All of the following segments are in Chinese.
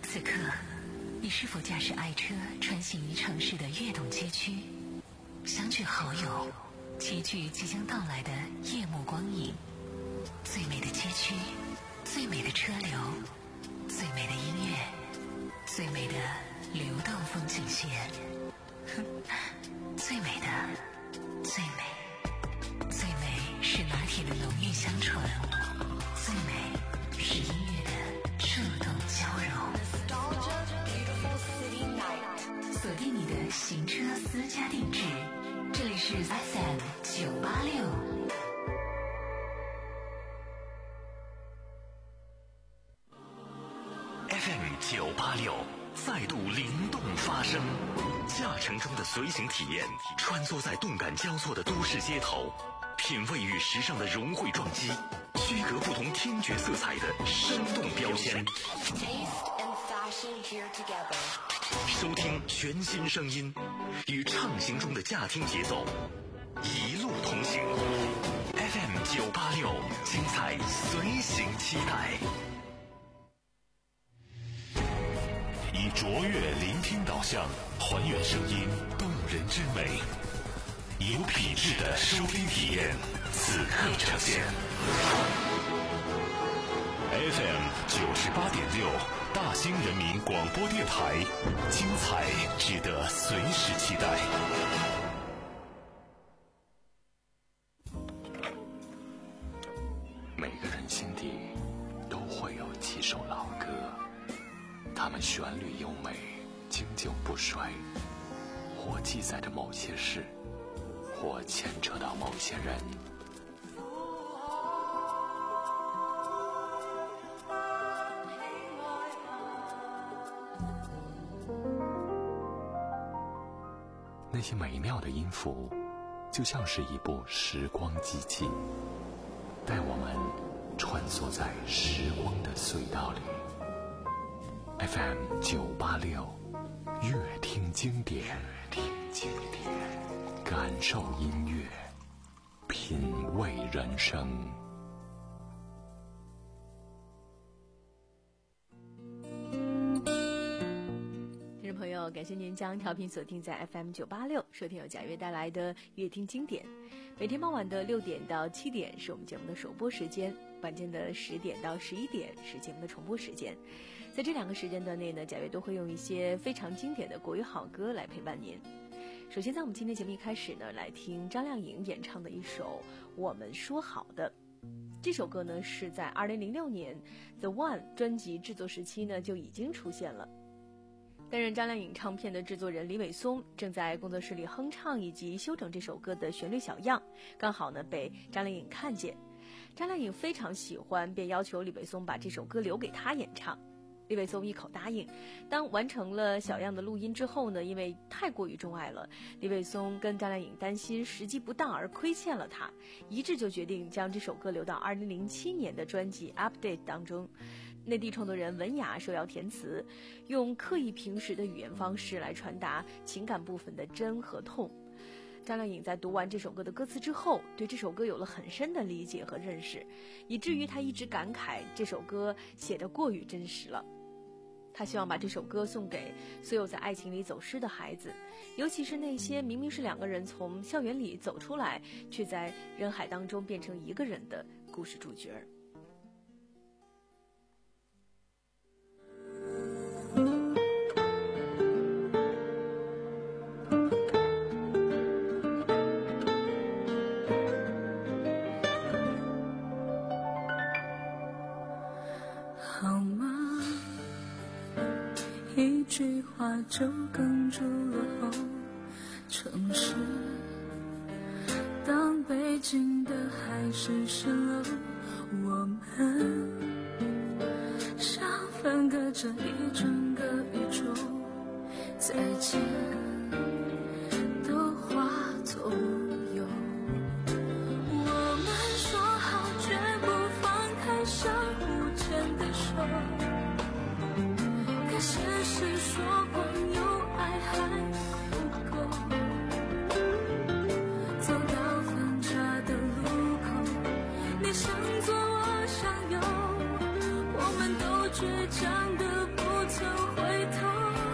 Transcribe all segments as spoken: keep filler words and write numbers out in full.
此刻，你是否驾驶爱车穿行于城市的跃动街区，相聚好友，齐聚即将到来的夜幕光影？最美的街区，最美的车流，最美的音乐，最美的流动风景线。最美的，最美，最美是拿铁的浓郁香醇，最美是音乐的触动交融。锁定你的行车私家定制，这里是 F M 九八六。 F M 九八六再度灵动发声，驾乘中的随行体验，穿梭在动感交错的都市街头，品味与时尚的融汇撞击，区隔不同听觉色彩的生动标签。收听全新声音，与畅行中的驾听节奏，一路同行。F M 九八六，精彩随行期待。以卓越聆听导向，还原声音动人之美，有品质的收听体验，此刻呈现。F M 九十八点六，大兴人民广播电台，精彩值得随时期待。每个人心底都会有几首老歌，它们旋律优美，经久不衰，或记载着某些事，或牵扯到某些人。那些美妙的音符，就像是一部时光机器，带我们穿梭在时光的隧道里。F M 九八六，乐听经典，乐听经典，感受音乐，品味人生。 听众朋友，感谢您将调频锁定在 F M 九八六，收听由贾悦带来的乐听经典。每天傍晚的六点到七点是我们节目的首播时间，晚间的十点到十一点是节目的重播时间。在这两个时间段内呢，贾悦都会用一些非常经典的国语好歌来陪伴您。首先在我们今天节目一开始呢，来听张靓颖演唱的一首《我们说好的》。这首歌呢是在二零零六年 The One 专辑制作时期呢就已经出现了。担任张靓颖唱片的制作人李伟松正在工作室里哼唱以及修整这首歌的旋律小样，刚好呢被张靓颖看见。张靓颖非常喜欢，便要求李伟松把这首歌留给他演唱。李伟松一口答应。当完成了小样的录音之后呢，因为太过于钟爱了，李伟松跟张靓颖担心时机不当而亏欠了他，一致就决定将这首歌留到二零零七年的专辑 Update 当中。内地创作人文雅受邀填词，用刻意平实的语言方式来传达情感部分的真和痛。张靓颖在读完这首歌的歌词之后，对这首歌有了很深的理解和认识，以至于她一直感慨这首歌写得过于真实了。她希望把这首歌送给所有在爱情里走失的孩子，尤其是那些明明是两个人从校园里走出来，却在人海当中变成一个人的故事主角。 一句话就哽住了喉，城市当北京的海市蜃楼，我们像分隔着一整个宇宙，再见都化作无忧。我们说好绝不放开相互牵的手，可现实说光有爱还不够，走到分岔的路口，你想左我想右，我们都倔强的不曾回头。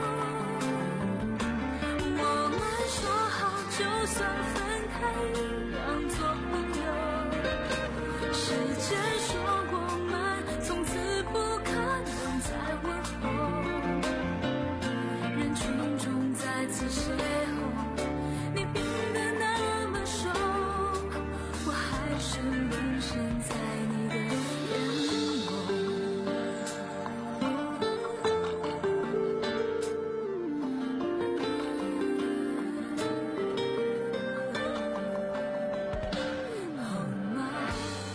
我们说好就算分开一样做朋友，时间说过慢，从此不可能再问候。人群中再次邂逅，你变得那么瘦，我还是沦陷在你的眼眸。好吗？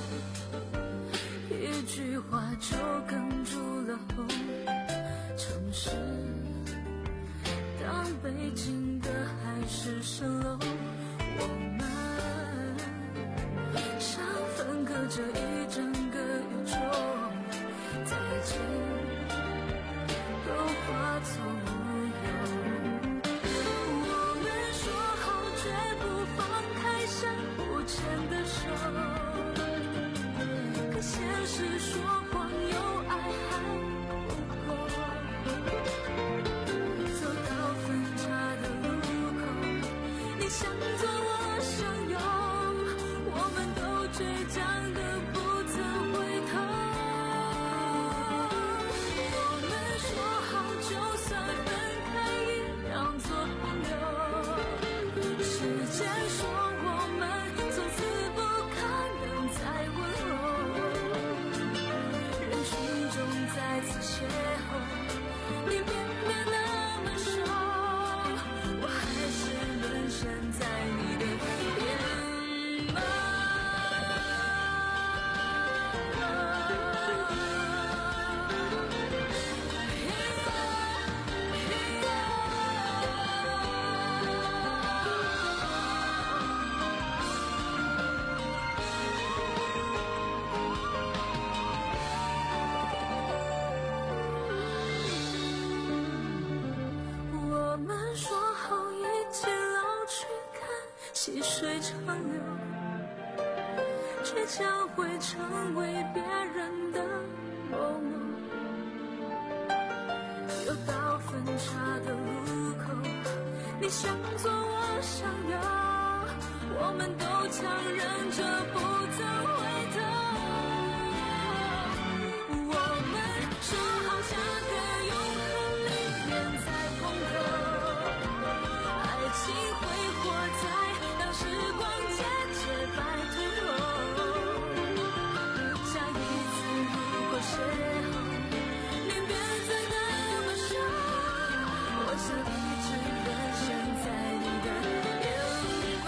一句话就哽住了喉。城市当北京的海市蜃楼，我们像分隔着一整个宇宙，再见都化作乌有。我们说好绝不放开相互牵的手，可现实说光有爱还不够。走到分岔的路口，你想左我向右，我们都倔强的不曾回头。我们说好就算分开一样做朋友，时间说我们从此不可能再问候。人群中再次邂逅，你变得那么瘦，我还是沦陷在你的眼眸。我们说好一起老去，看细水长流，却将会成为别人的某某。又到分岔的路口，你向左我向右，我们都强忍着不曾回头。我们说好下个永恒里面再碰头，爱情挥霍在当时光渐渐白秃头。下一次如果邂逅，你变得那么瘦，我想一直沦陷在你的眼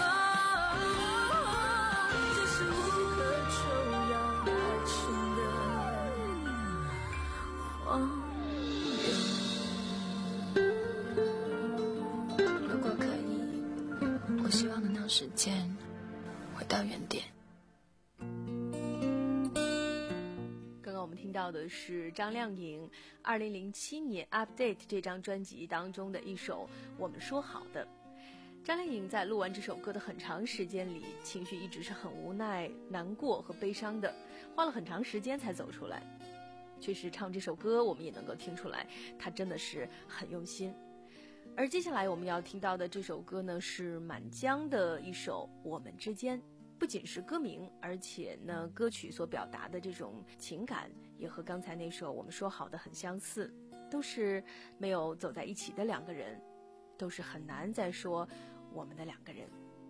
眸。这是无可救药爱情的荒谬。 如果可以，我希望能让时间回到原点。 刚刚我们听到的是张靓颖二零零七年 Update 这张专辑当中的一首我们说好的。张靓颖在录完这首歌的很长时间里，情绪一直是很无奈、难过和悲伤的，花了很长时间才走出来。确实唱这首歌我们也能够听出来，她真的是很用心。而接下来我们要听到的这首歌呢，是满江的一首《我们之间》。不仅是歌名，而且呢，歌曲所表达的这种情感也和刚才那首我们说好的很相似，都是没有走在一起的两个人，都是很难再说我们的两个人。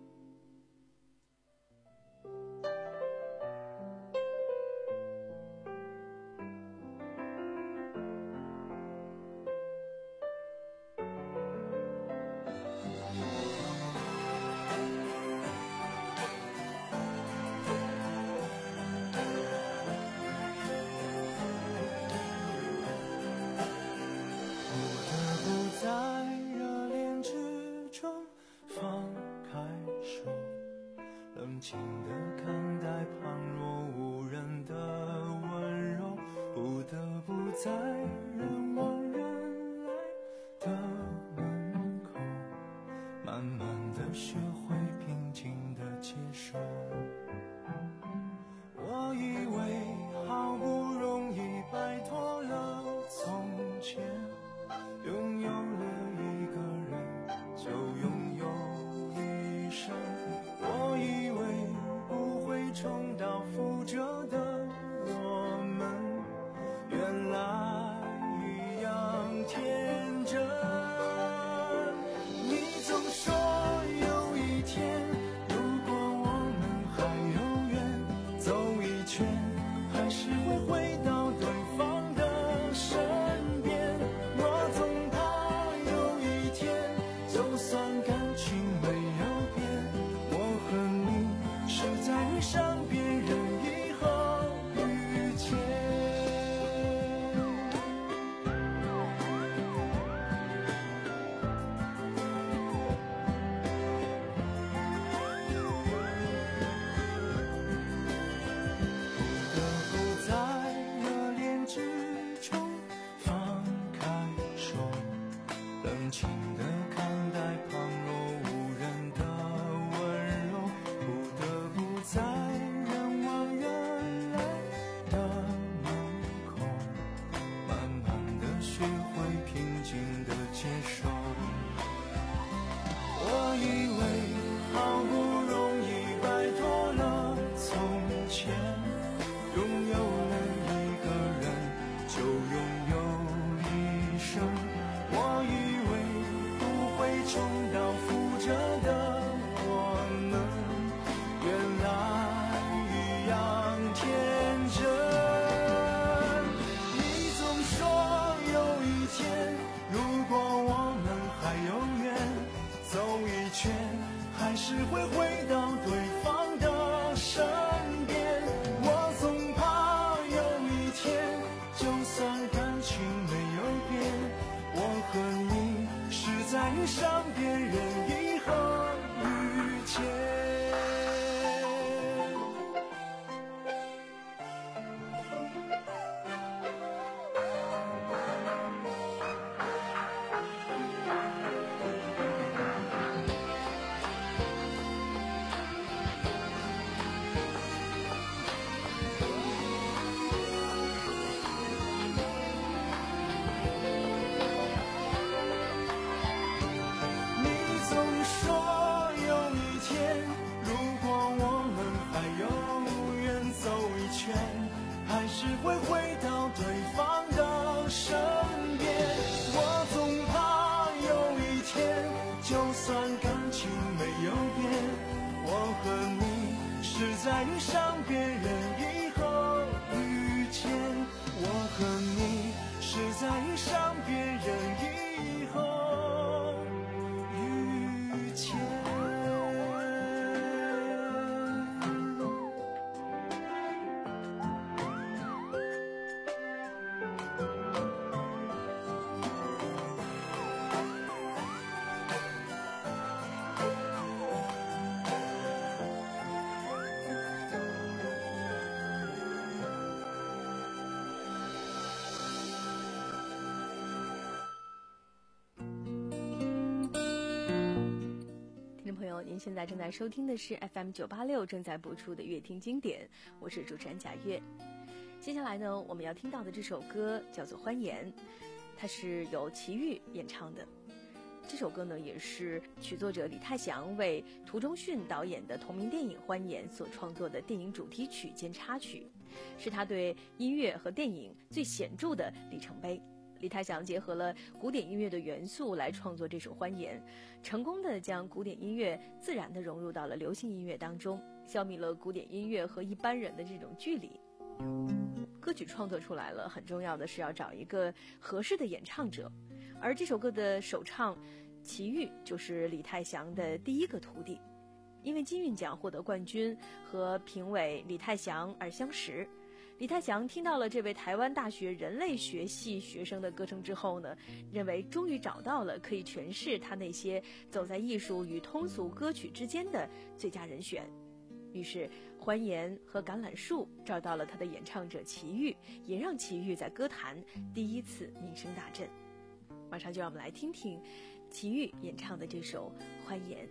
冷静地看待旁若无人的温柔，不得不在人往人来的门口，慢慢地学会平静地接受。我以为好不容易摆脱了感情没有变，我和你是在遇上别人以后遇见。会回到对方的身边，我总怕有一天，就算感情没有变，我和你是在遇上别人以后遇见，我和你是在遇上别人以后遇见。 您现在正在收听的是 F M 九八六正在播出的乐听经典，我是主持人贾月。接下来呢，我们要听到的这首歌叫做《欢颜》，它是由齐豫演唱的。这首歌呢，也是曲作者李泰祥为涂忠训导演的同名电影《欢颜》所创作的电影主题曲兼插曲，是他对音乐和电影最显著的里程碑。李泰祥结合了古典音乐的元素来创作这首《欢颜》，成功的将古典音乐自然地融入到了流行音乐当中，消弭了古典音乐和一般人的这种距离。歌曲创作出来了，很重要的是要找一个合适的演唱者，而这首歌的首唱齐豫就是李泰祥的第一个徒弟，因为金韵奖获得冠军和评委李泰祥而相识。李泰祥听到了这位台湾大学人类学系学生的歌声之后呢，认为终于找到了可以诠释他那些走在艺术与通俗歌曲之间的最佳人选。于是欢颜和橄榄树找到了他的演唱者齐豫，也让齐豫在歌坛第一次名声大振。马上就让我们来听听齐豫演唱的这首《欢颜》。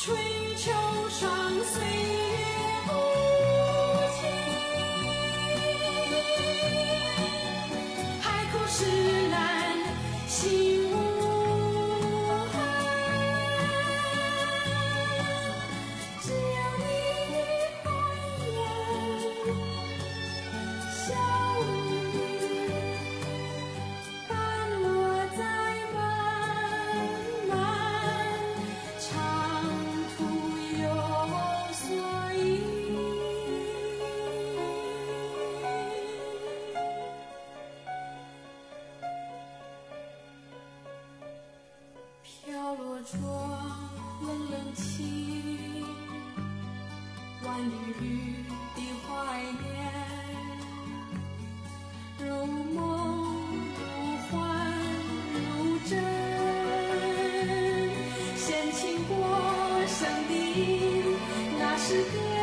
吹秋霜，岁月无情。海枯石烂，心无憾。只有你的欢颜，笑语半落在漫漫长途有所依。飘落窗，冷冷清，万缕缕的怀念，如梦如幻如真，掀起过生的那时歌。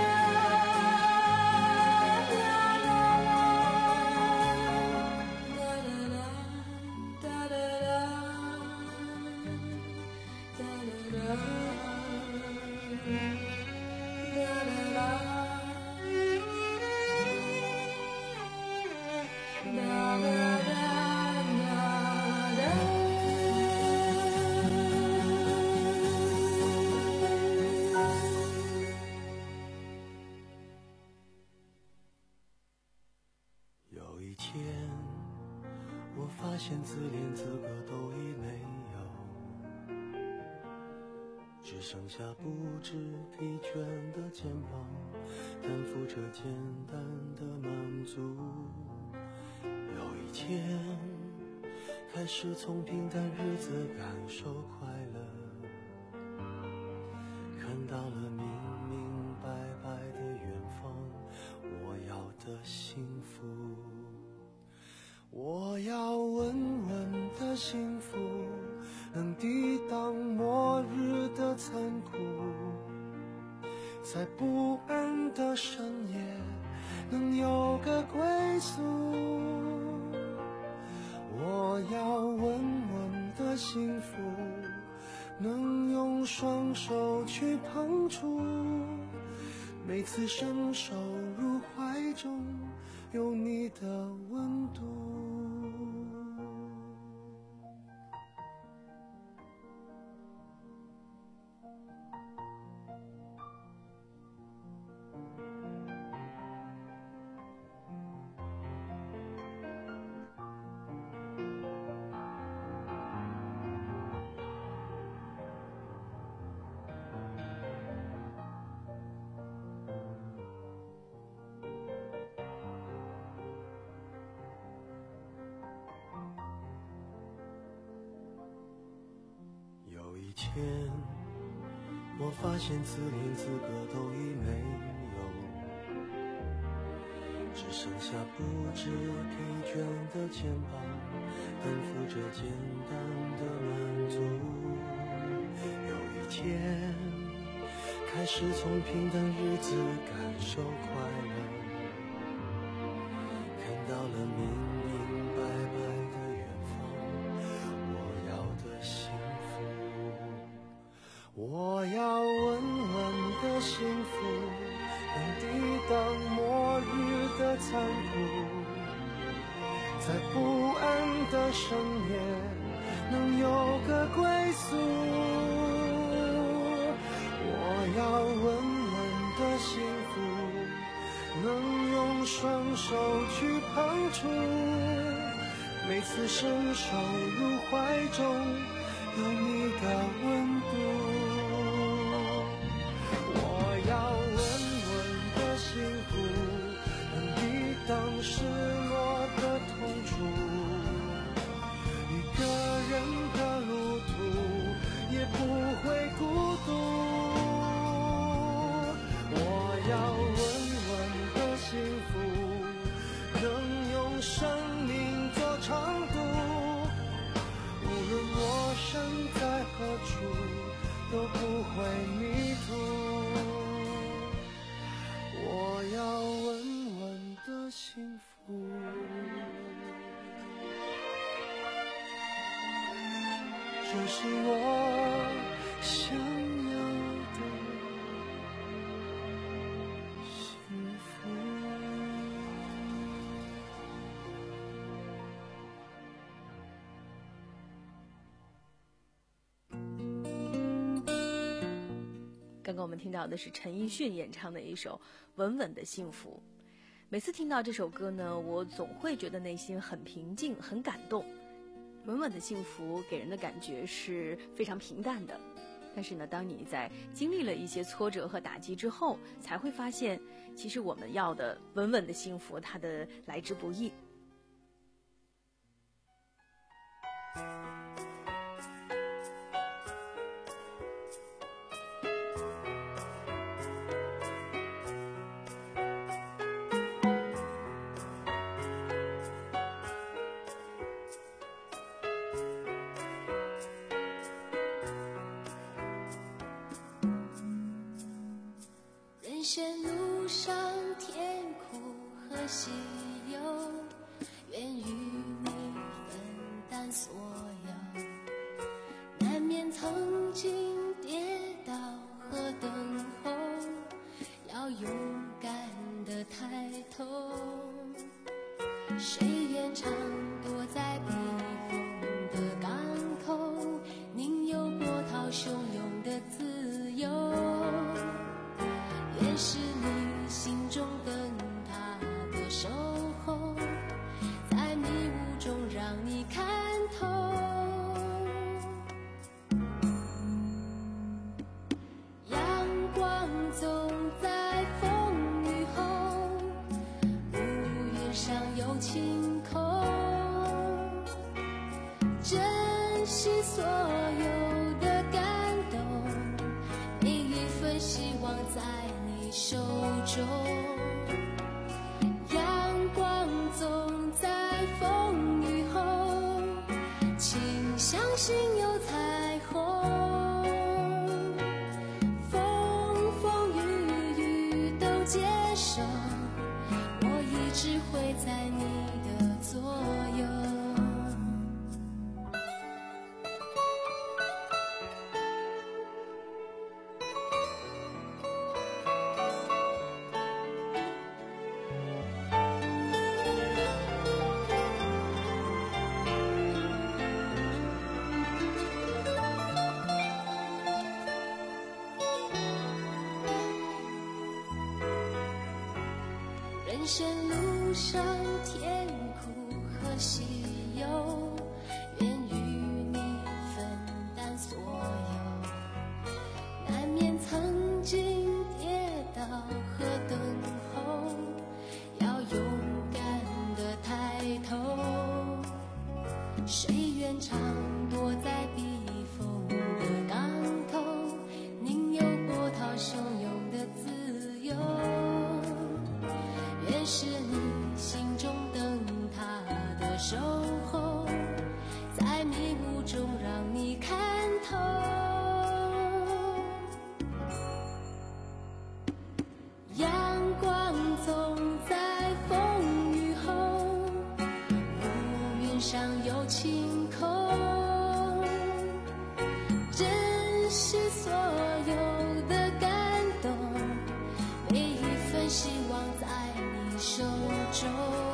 有一天，我发现自怜资格都已没有，只剩下不知疲倦的肩膀，担负着简单的满足。有一天，开始从平淡日子感受快乐，看到了明明白白的远方，我要的幸福。我要稳稳的幸福，能抵挡末日的残酷，在不安的深夜能有个归宿。我要稳稳的幸福，能用双手去碰触，每次伸手入怀中有你的温度。有一天，我发现自怜资格都已没有，只剩下不知疲倦的肩膀，担负着简单的满足。有一天，开始从平淡日子感受快乐，看到了明明白白的远方，我要的幸福。我要稳稳的幸福，能抵挡末日的残酷，在不安的深夜能有个归宿。我要稳稳的幸福，能用双手去碰触，每次伸手入怀中有你的温度。我要稳稳的幸福，能抵挡失落的痛楚，一个人的路途也不会孤独。我要稳稳的幸福，能用生命做长度，无论我身在何处都不会迷途。我要稳稳的幸福，这是我想要的。 刚刚我们听到的是陈奕迅演唱的一首《稳稳的幸福》。每次听到这首歌呢，我总会觉得内心很平静，很感动。稳稳的幸福给人的感觉是非常平淡的，但是呢，当你在经历了一些挫折和打击之后，才会发现，其实我们要的稳稳的幸福，它的来之不易。 人生路上甜苦和喜忧，愿与你分担所有。难免曾经跌倒和等候，要勇敢地抬头。谁愿常躲在避风的港口，宁有波涛汹涌的自由。愿是你心中灯塔的守候，在迷雾中让你看透。阳光总在风雨后，乌云上有晴空。珍惜所有的感动，每一份希望在手中。阳光总在风雨后，请相信有彩虹。风风雨雨都接受，我一直会在你的左右。人生路上甜苦和喜忧，愿与你分担所有。难免曾经跌倒和等候，要勇敢地抬头。谁愿常躲在避风的港口，宁有波涛汹涌的自由。愿是你心中灯塔的守候，在迷雾中让你看透。阳光总在风雨后，乌云上有晴空。珍惜所有的感动，每一份希望在手中。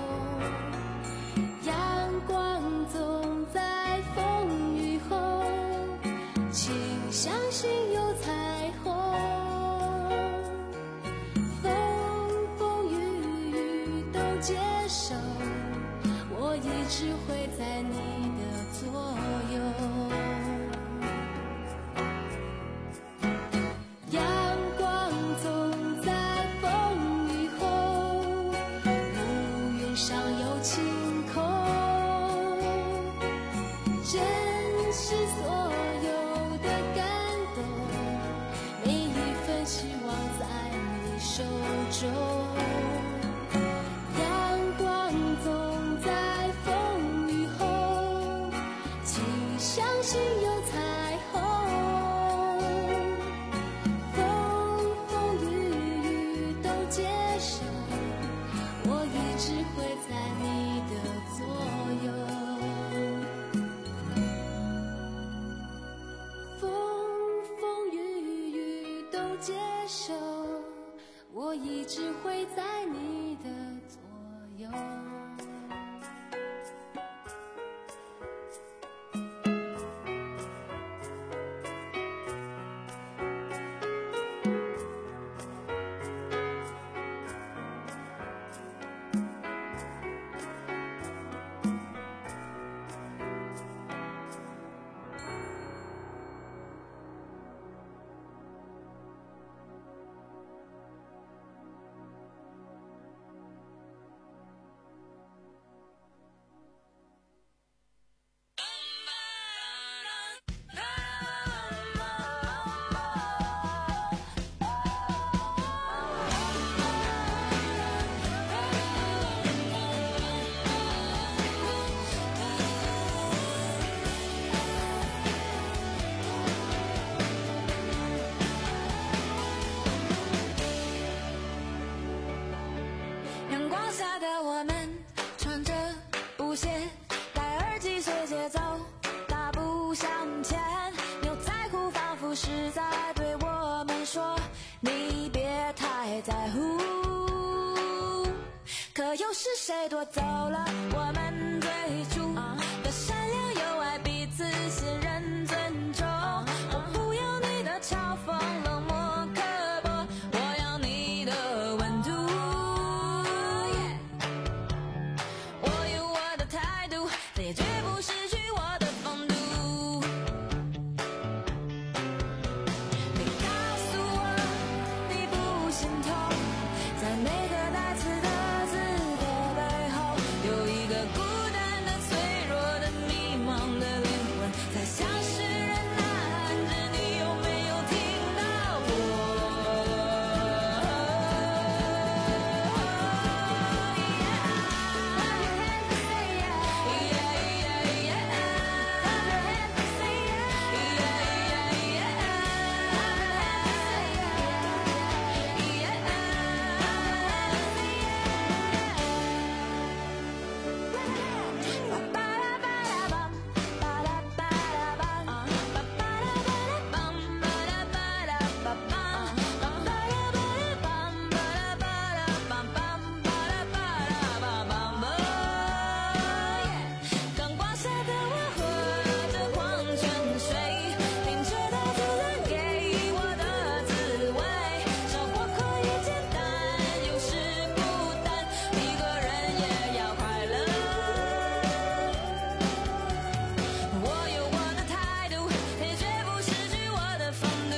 阳光总在风雨后，请相信有彩虹。风风雨雨都接受，我一直会在你的左右。珍惜所有的感动，每一份希望在你手中。阳光总在风雨后，请相信有彩虹。风风雨雨都接受，我一直会在你的左右。接受，我一直会在你的左右。 是谁夺走了我们最初的善良友爱，彼此信任尊重。我不要你的嘲讽冷漠刻薄，我要你的温度。我有我的态度，但也绝不失去我的风度。你告诉我你不心痛，在每个带刺的字的背后，有一个孤单的脆弱的迷茫的灵魂，在向世人呐喊着，你有没有听到过？阳光下的我喝着矿泉水，听着大自然给我的滋味。生活可以简单，有时孤单，一个人也要快乐。我有我的态度，也绝不失去我的风度。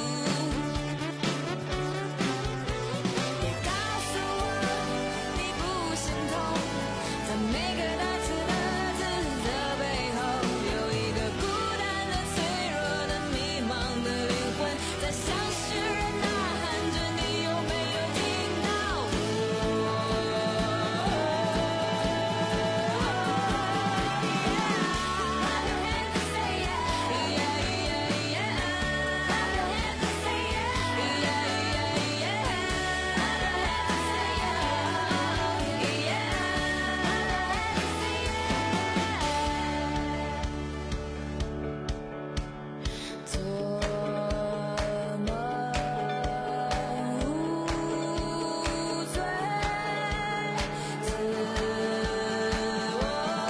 别告诉我你不心痛，在每个带刺的字的背后，有一个孤单的脆弱的迷茫的灵魂，在向世人呐喊着，你有没有听到做梦无罪，自我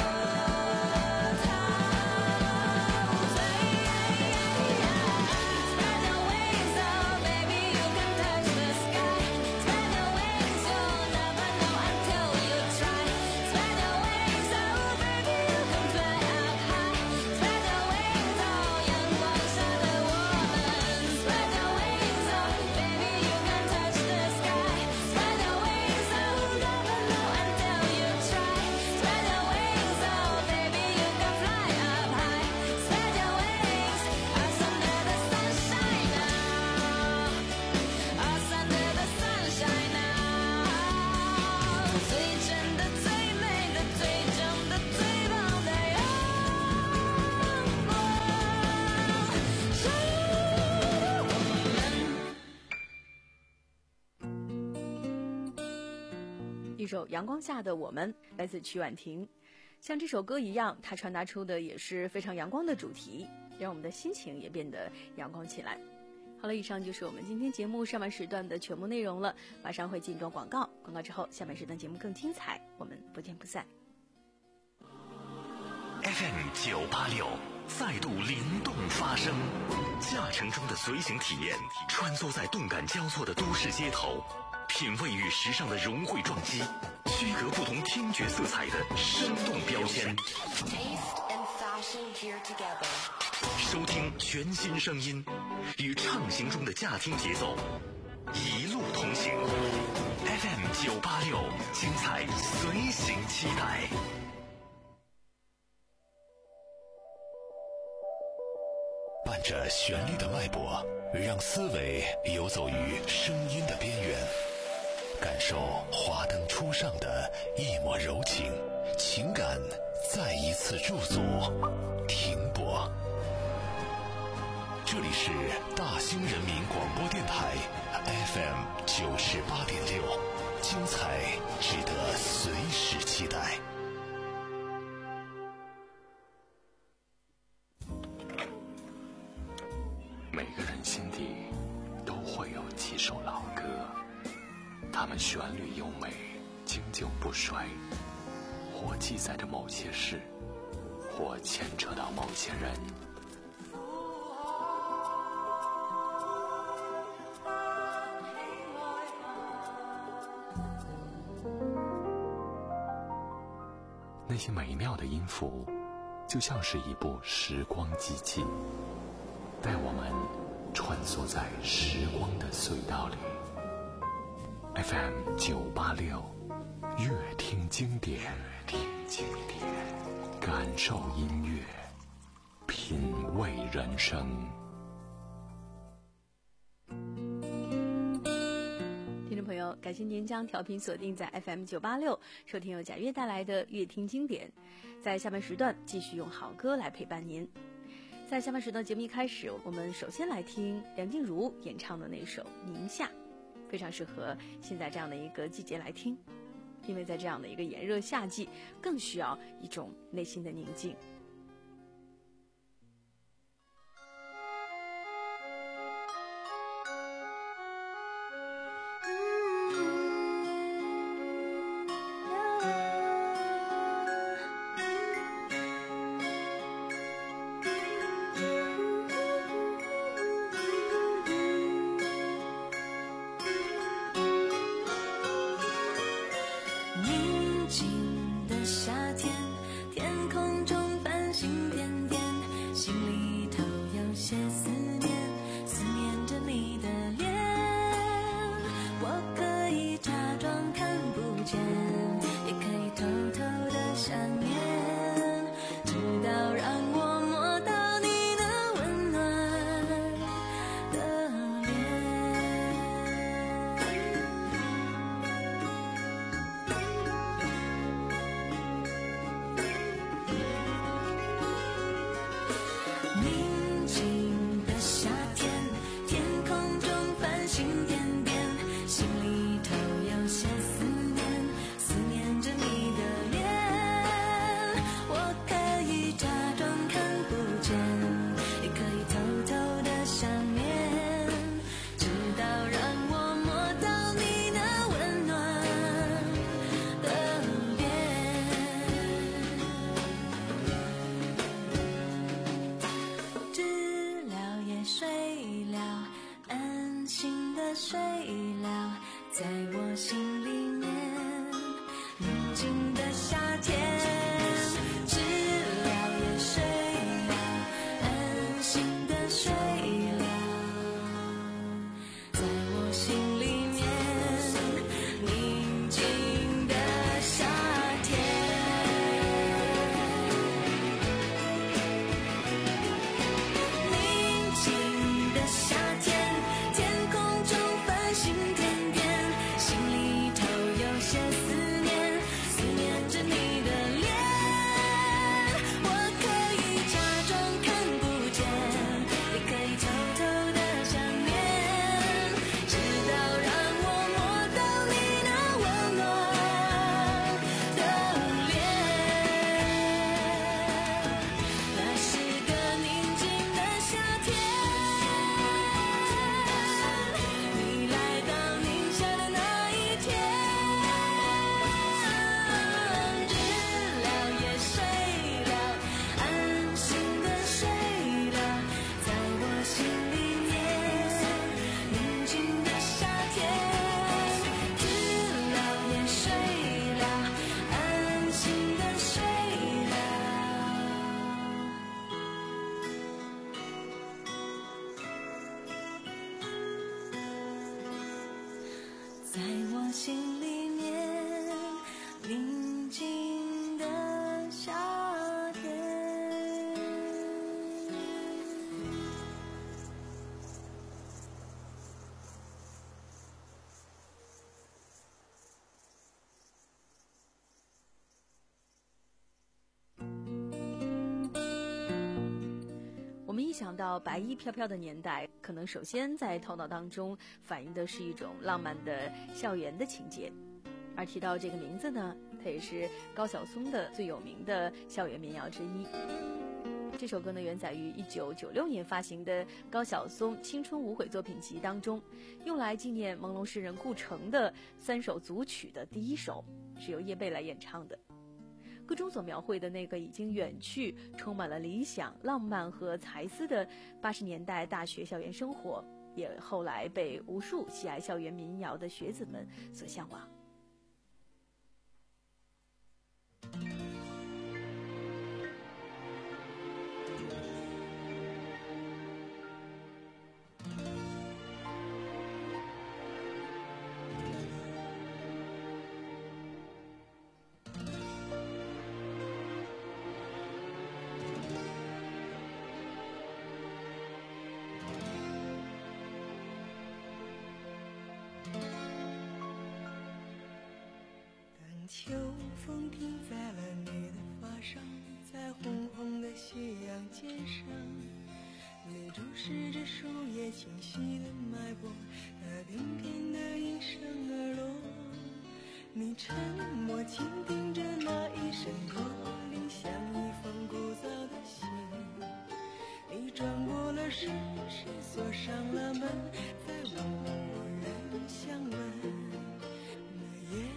陶醉。Spread your wings, oh baby, you can touch the sky. Spread your wings, you'll never know until you try. Spread your wings, oh baby, you can fly up high. Spread your wings, oh 阳光下的我们。Spread your wings, oh baby, you can touch the sky. Spread your wings, oh never know until you try. Spread your wings, oh baby, you can fly up high. Spread your wings, us under the sunshine now. Us under the sunshine now. 最真的、最美的、最正的、最棒的阳光，照亮我们。 一首《阳光下的我们》来自曲婉婷，像这首歌一样，它传达出的也是非常阳光的主题，让我们的心情也变得阳光起来。好了，以上就是我们今天节目上半时段的全部内容了，马上会进一段广告，广告之后下半时段节目更精彩，我们不见不散。 F M 九八六再度灵动发声，驾乘中的随行体验，穿梭在动感交错的都市街头，品味与时尚的融汇撞击，区隔不同听觉色彩的生动标签。收听全新声音，与畅行中的驾听节奏，一路同行。F M 九八六，精彩随行期待。伴着旋律的脉搏，让思维游走于声音的边缘，感受华灯初上的一抹柔情，情感再一次驻足停泊。这里是大兴人民广播电台 F M 九十八点六，精彩值得随时期待。每个人心底都会有几首老歌，它们旋律优美， 经久不衰，或记载着某些事，或牵扯到某些人。那些美妙的音符，就像是一部时光机器，带我们穿梭在时光的隧道里。F M 九八六，乐听经典，乐听经典，感受音乐，品味人生。 听众朋友，感谢您将调频锁定在 F M 九八六，收听由贾悦带来的乐听经典。在下半时段继续用好歌来陪伴您。在下半时段节目一开始，我们首先来听梁静茹演唱的那首《宁夏》，非常适合现在这样的一个季节来听，因为在这样的一个炎热夏季，更需要一种内心的宁静。我们一想到白衣飘飘的年代，可能首先在头脑当中反映的是一种浪漫的校园的情节。而提到这个名字呢，它也是高晓松的最有名的校园民谣之一。 这首歌呢原载于一九九六年发行的高晓松青春无悔作品集当中，用来纪念朦胧诗人顾城的三首组曲的第一首，是由叶蓓来演唱的。歌中所描绘的那个已经远去、充满了理想、浪漫和才思的八十年代大学校园生活，也后来被无数喜爱校园民谣的学子们所向往。 秋风停在了你的发上，在红红的夕阳肩上，你注视着树叶清晰的脉搏，那翩翩的应声而落。你沉默倾听着那一声驼铃，像一封古早的信。你转过了身，是锁上了门，再无人相问。那夜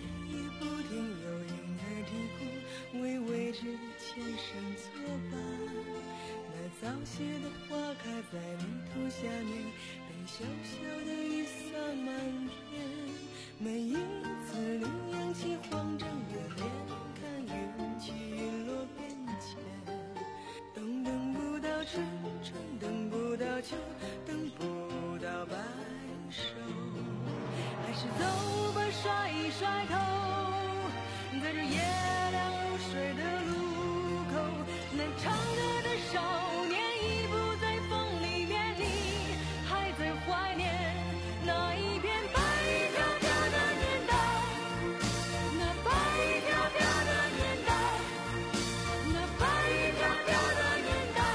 为未知的前生作伴，那早谢的花开在泥土下面，被小小的雨洒满天。每一次你扬起慌张的脸，看云起云落变迁。等等不到春，春等不到秋，等不到白首，还是走吧，甩一甩头，在这夜水的路口，那唱歌的少年已不在风里面，你还在怀念那一片白衣飘飘的年代，那白衣飘飘的年代，那白衣飘飘的年代，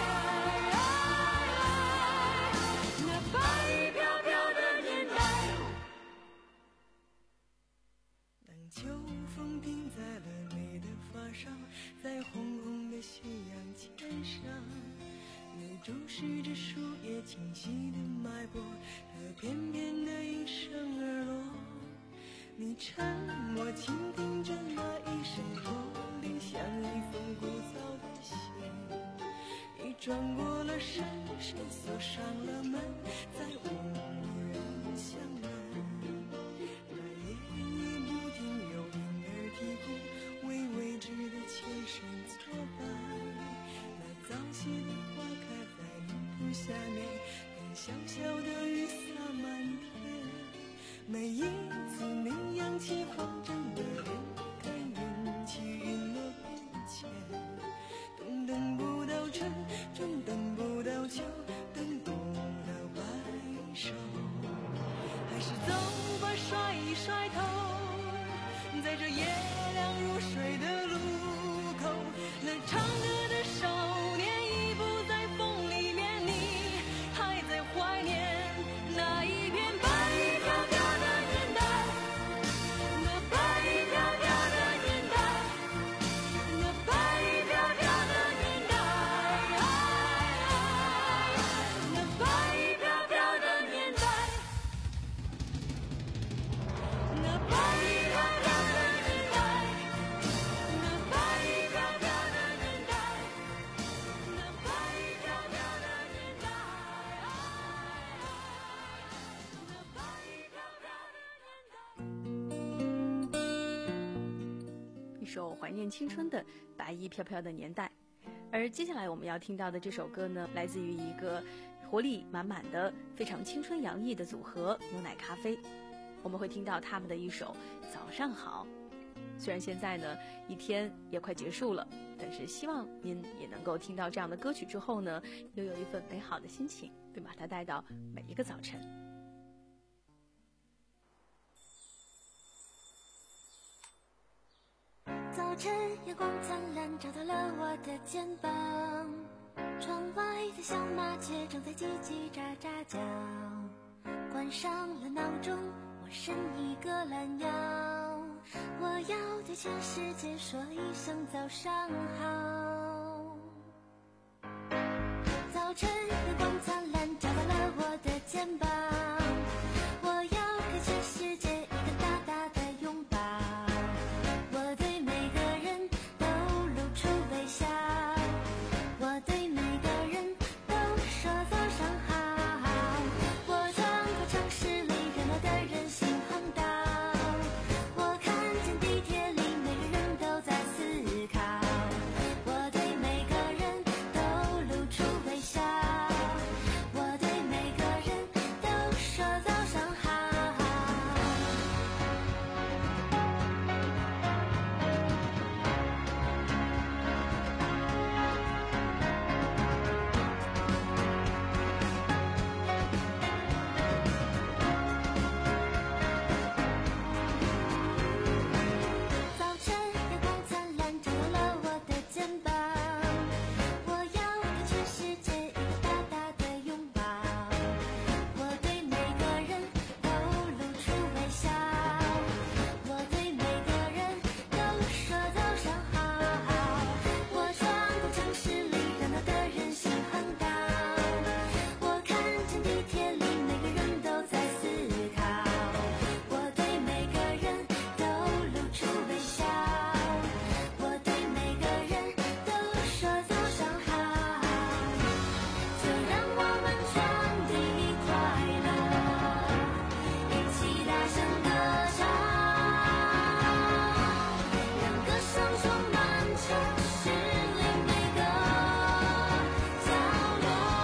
那白衣飘飘的年代。当秋风停在了在红红的夕阳肩上，你注视着树叶清晰的脉搏，它翩翩的应声而落。你沉默倾听着那一声驼铃，像一封古早的信。你转过了身，是锁上了门，再无人相问。那夜夜不停有婴儿啼哭，为未知的前生作伴，那早谢的花开在泥土下面，跟小小的雨洒满天。每一次你扬起慌张的脸，看云起云落变迁。冬等不到春，春等不到秋，等不到白首，还是走吧，甩一甩头，在这夜凉如水的路口，那唱歌的少年已不在风里面，你还在怀念那一片白衣飘飘的年代，那白衣飘飘的年代，那白衣飘飘的年代，那白衣飘飘的年代，那白衣飘飘的年代，那白衣飘飘的年代，那白衣飘飘的年代，那白衣飘飘的年代。 一首怀念青春的白衣飘飘的年代。而接下来我们要听到的这首歌呢，来自于一个活力满满的非常青春洋溢的组合牛奶咖啡。我们会听到他们的一首早上好。虽然现在呢一天也快结束了，但是希望您也能够听到这样的歌曲之后呢，又有一份美好的心情，并把它带到每一个早晨。 早晨阳光灿烂，照到了我的肩膀，窗外的小麻雀正在叽叽喳喳叫，关上了闹钟，我伸一个懒腰，我要对全世界说一声早上好。 早晨月光灿烂，照到了我的肩膀。我要给全世界一个大大的拥抱。我对每个人都露出微笑。我对每个人都说早上好。我穿过城市里热闹的人行横道。我看见地铁里每个人都在思考。我对每个人都露出微笑。我对每个人都说早上好。早晨月光灿烂，照到了我的肩膀。我要给全世界一个大大的拥抱。我对每个人都露出微笑。我对每个人都说早上好。我穿过城市里热闹的人行横道。我看见地铁里每个人都在思考。我对每个人都露出微笑。我对每个人都说早上好。就让我们传递快乐，一起大声歌唱，让歌声充满城市里每个角落。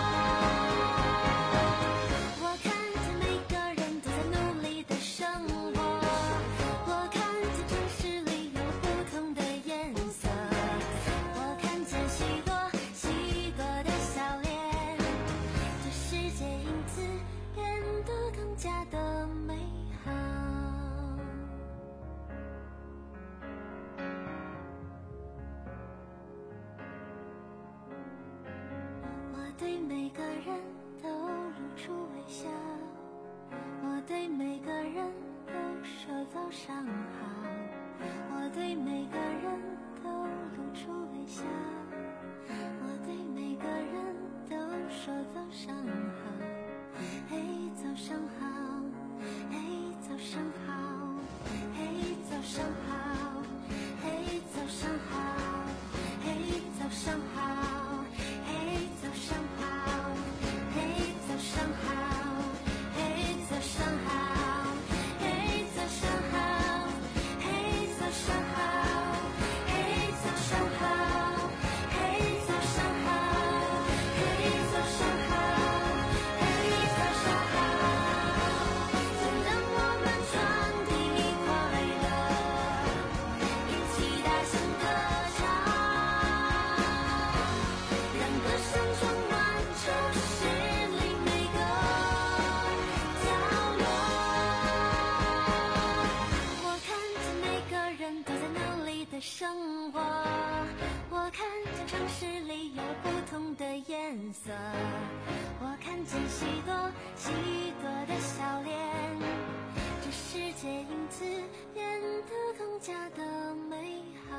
我看见每个人都在努力的生活。我看见城市里有不同的颜色。我看见许多许多的笑脸。这世界因此变得更加的美好。我对每个人都露出微笑。我对每个人都说早上好。我对每个人都露出微笑。我对每个人都说早上好。嘿，早上好。嘿，早上好。嘿，早上好。嘿，早上好。嘿，早上好。嘿，早上好。嘿，早上好。嘿，早上好。嘿，早上好。嘿，早上好。嘿，早上好。嘿，早上好。嘿，早上好。嘿，早上好。就让我们传递快乐，一起大声歌唱，让歌声充满城市里每个角落。我看见每个人都在努力的生活。我看见城市里有不同的颜色。我看见许多许多的笑脸。这世界因此变得更加的美好。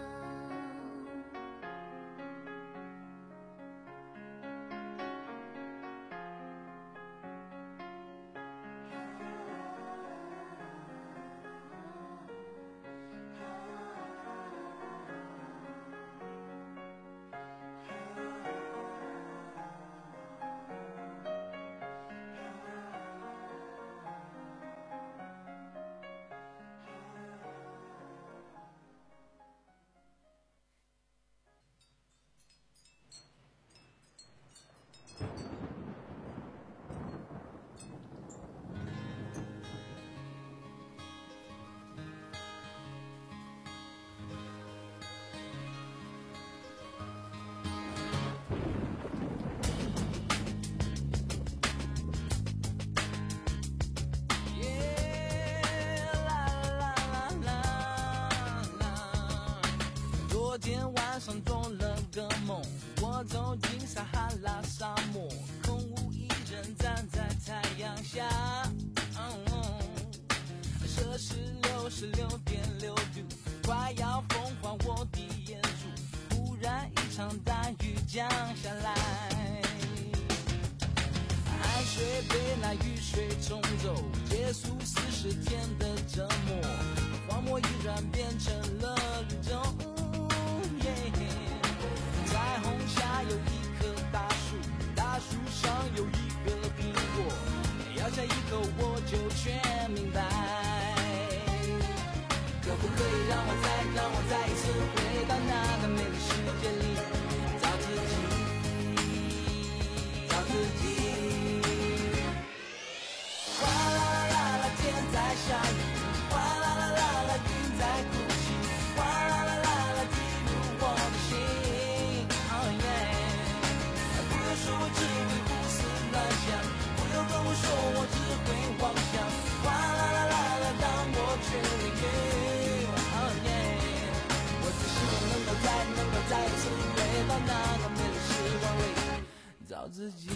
上做了个梦，我走进撒哈拉沙漠，空无一人站在太阳下，嗯、摄氏六十六点六度，快要风化我的眼珠，忽然一场大雨降下来。 那雨水冲走，结束四十天的折磨，荒漠依然变成了绿洲。彩虹下有一棵大树，大树上有一个苹果，咬下一口我就全明白。可不可以让我再让我再一次回到那个美丽世界里，找自己，找自己。哗啦啦啦啦，天在下雨，哗啦啦啦啦，云在哭泣，哗啦啦啦啦，进入我的心。Oh yeah， 不要说我只会胡思乱想，不要跟我说我只会妄想，哗啦啦啦啦，当我全淋雨。Oh yeah， 我只希望能够再能够再一次回到那个美丽时光里，找自己。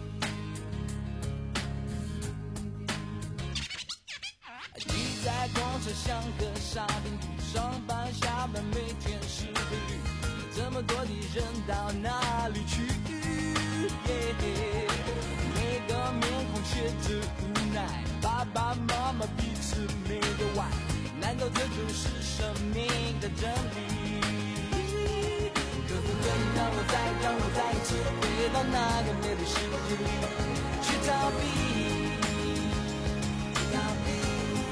挤在公车像个沙丁鱼，上班下班每天是规律，这么多的人到哪里去？ Yeah， 每个面孔写着无奈，爸爸妈妈彼此没有爱，难道这就是生命的真理？可不可以让我再让我再一次回到那个美丽世界里，去逃避？逃避。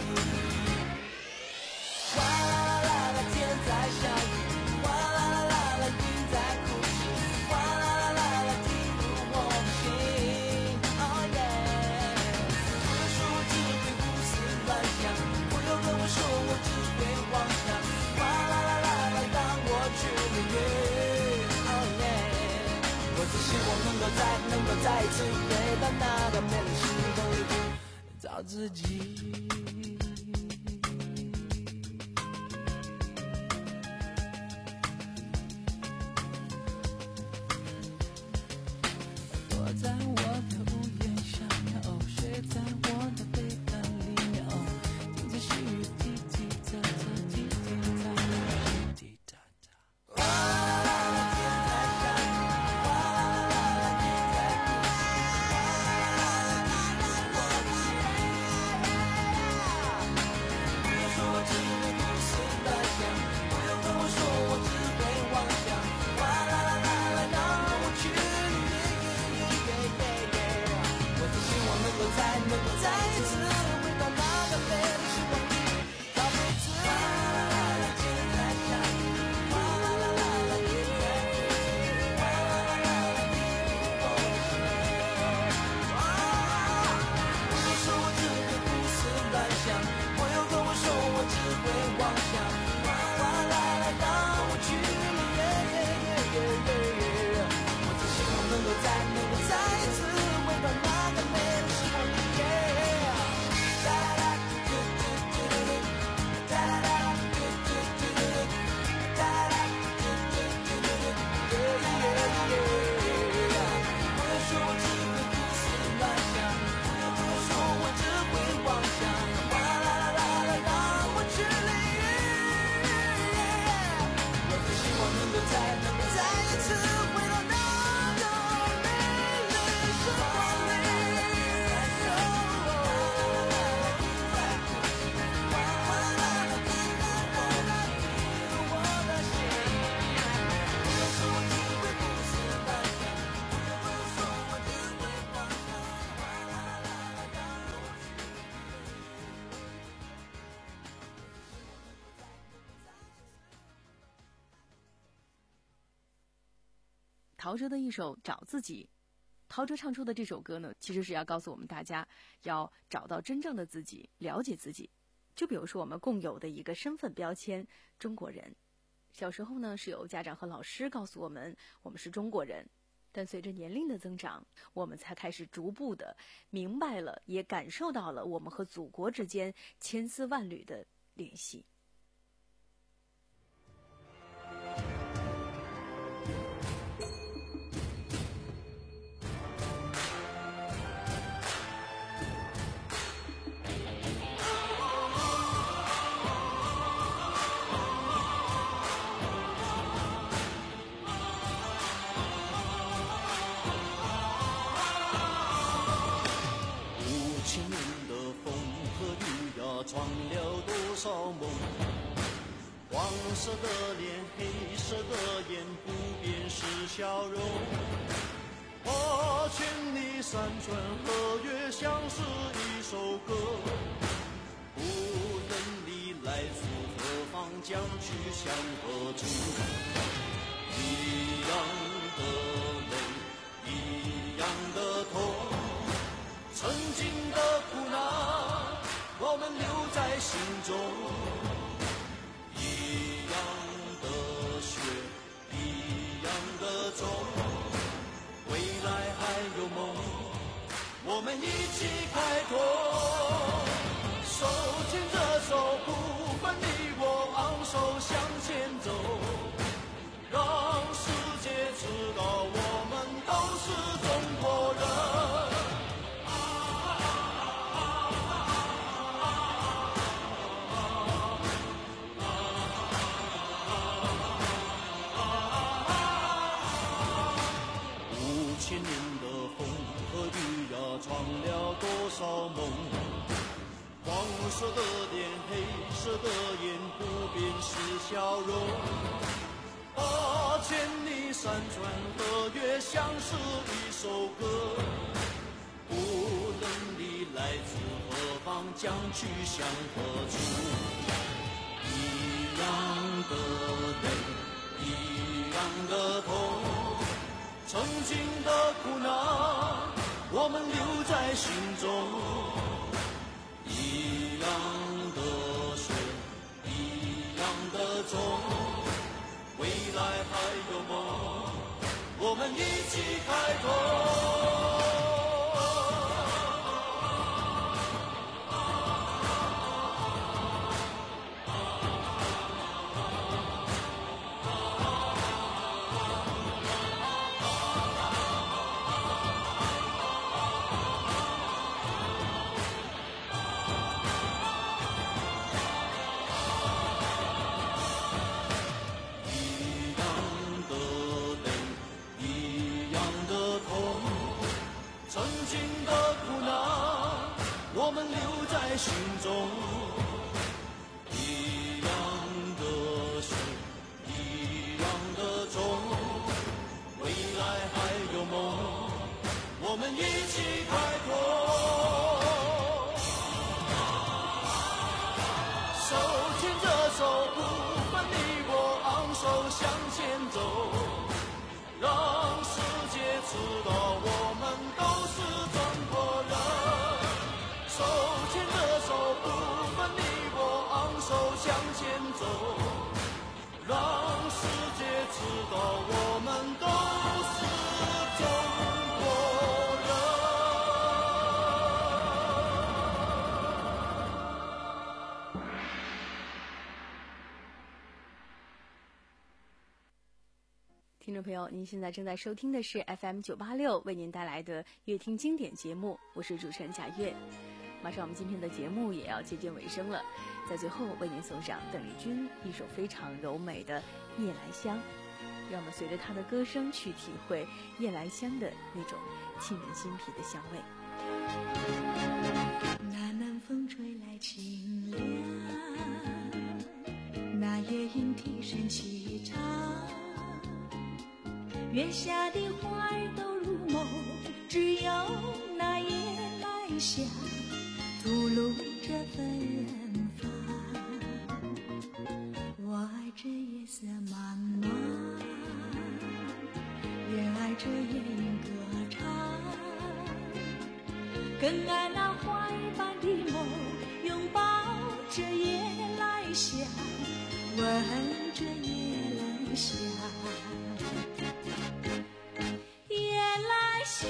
哗啦啦啦啦，天在下雨，哗啦啦啦啦，云在哭泣，哗啦啦啦啦，进入我的心。Oh yeah， 不要说我只会胡思乱想，不要跟我说我只会妄想，哗啦啦啦啦，当我去淋雨。Oh yeah， 我只希望能够再能够再一次回到那个美丽时光里，找自己。在我的屋檐下面，哦，睡在我的被单里面，哦，听着细雨滴滴答答，滴滴答答，滴滴答答。哗啦啦啦，天在下雨，哗啦啦啦啦，云在哭泣，哗啦啦啦啦，进入我的心。不要说我只会胡思乱想，不要跟我说我只会妄想，哗啦啦啦啦，让我去。能够再能够再一次回到那个美丽时光里，逃避自己。哗啦啦啦，天在下雨，哗啦啦啦啦，云在哭泣，哗啦啦啦啦，进入我的心。不要说我只会胡思乱想，不要跟我说我只会妄想，哗啦啦啦，当我去淋雨。我只希望能够再能够再一次回到那个美丽。 陶喆的一首《找自己》，陶喆唱出的这首歌呢，其实是要告诉我们大家，要找到真正的自己，了解自己。就比如说我们共有的一个身份标签——中国人。小时候呢，是由家长和老师告诉我们，我们是中国人。但随着年龄的增长，我们才开始逐步的明白了，也感受到了我们和祖国之间千丝万缕的联系。 闯了多少梦。黄色的脸，黑色的眼，不变是笑容。我千里山川河岳，像是一首歌。无论你来自何方，将去向何处。一样的泪，一样的痛，曾经的苦难，我们留在心中。一样的血，一样的种，未来还有梦，我们一起开拓。手牵着手，不分你我，昂首向前走，让世界知道我们都是中国人。五千年的风和雨呀，闯了多少梦。黄色的脸，黑色的眼，不变是笑容。八千里山川河岳，像是一首歌。无论你来自何方，将去向何处。一样的泪，一样的痛，曾经的苦难，我们留在心中。一样的水，一样的种，未来还有梦，我们一起开拓。我们留在心中。一样的水，一样的种，未来还有梦，我们一起开拓。手牵着手，不分你我，昂首向前走，让世界知道我们都是中国人。手牵着手，不分你我，昂首向前走，让世界知道我们都是中国人。 听众朋友，您现在正在收听的是 F M 九八六为您带来的乐听经典节目，我是主持人贾月。马上我们今天的节目也要接近尾声了，在最后为您送上邓丽君一首非常柔美的《夜来香》，让我们随着她的歌声去体会夜来香的那种沁人心脾的香味。 那南风吹来清凉，那夜莺啼声齐唱，月下的花儿都入梦，只有那夜来香吐露着芬芳。我爱这夜色茫茫，也爱这夜莺歌唱，更爱那花儿般的梦，拥抱着夜来香，闻着夜来香。夜来香，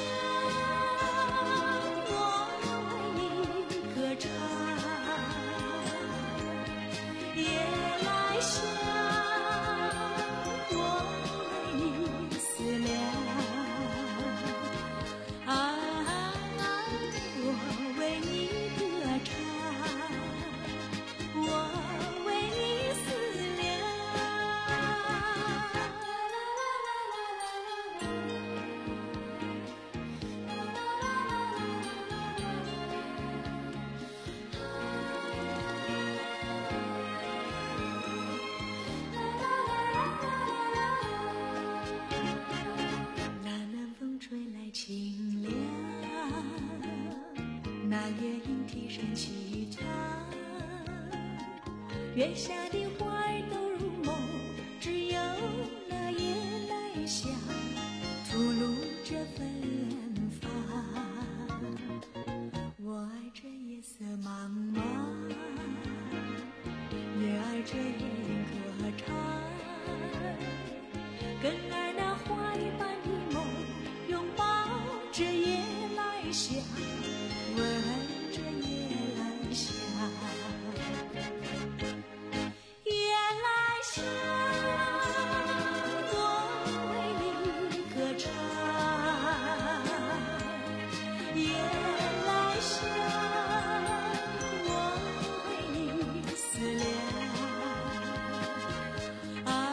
我为你思量。 月下的花儿都入梦，只有那夜来香吐露着芬芳。我爱这夜色茫茫，也爱这夜莺歌唱，更爱那花一般的梦，拥抱着夜来香，闻着夜来香。夜来香，我为你歌唱。夜来香，我为你思量。啊，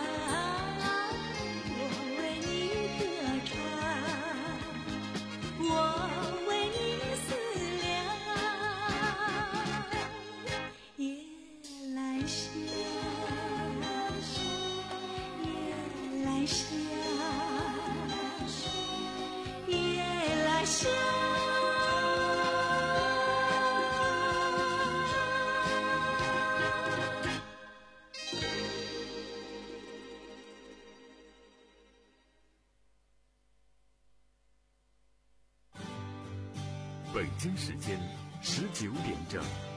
我为你歌唱，我为你思量。夜来香，夜来香，夜来香。 北京时间十九点整。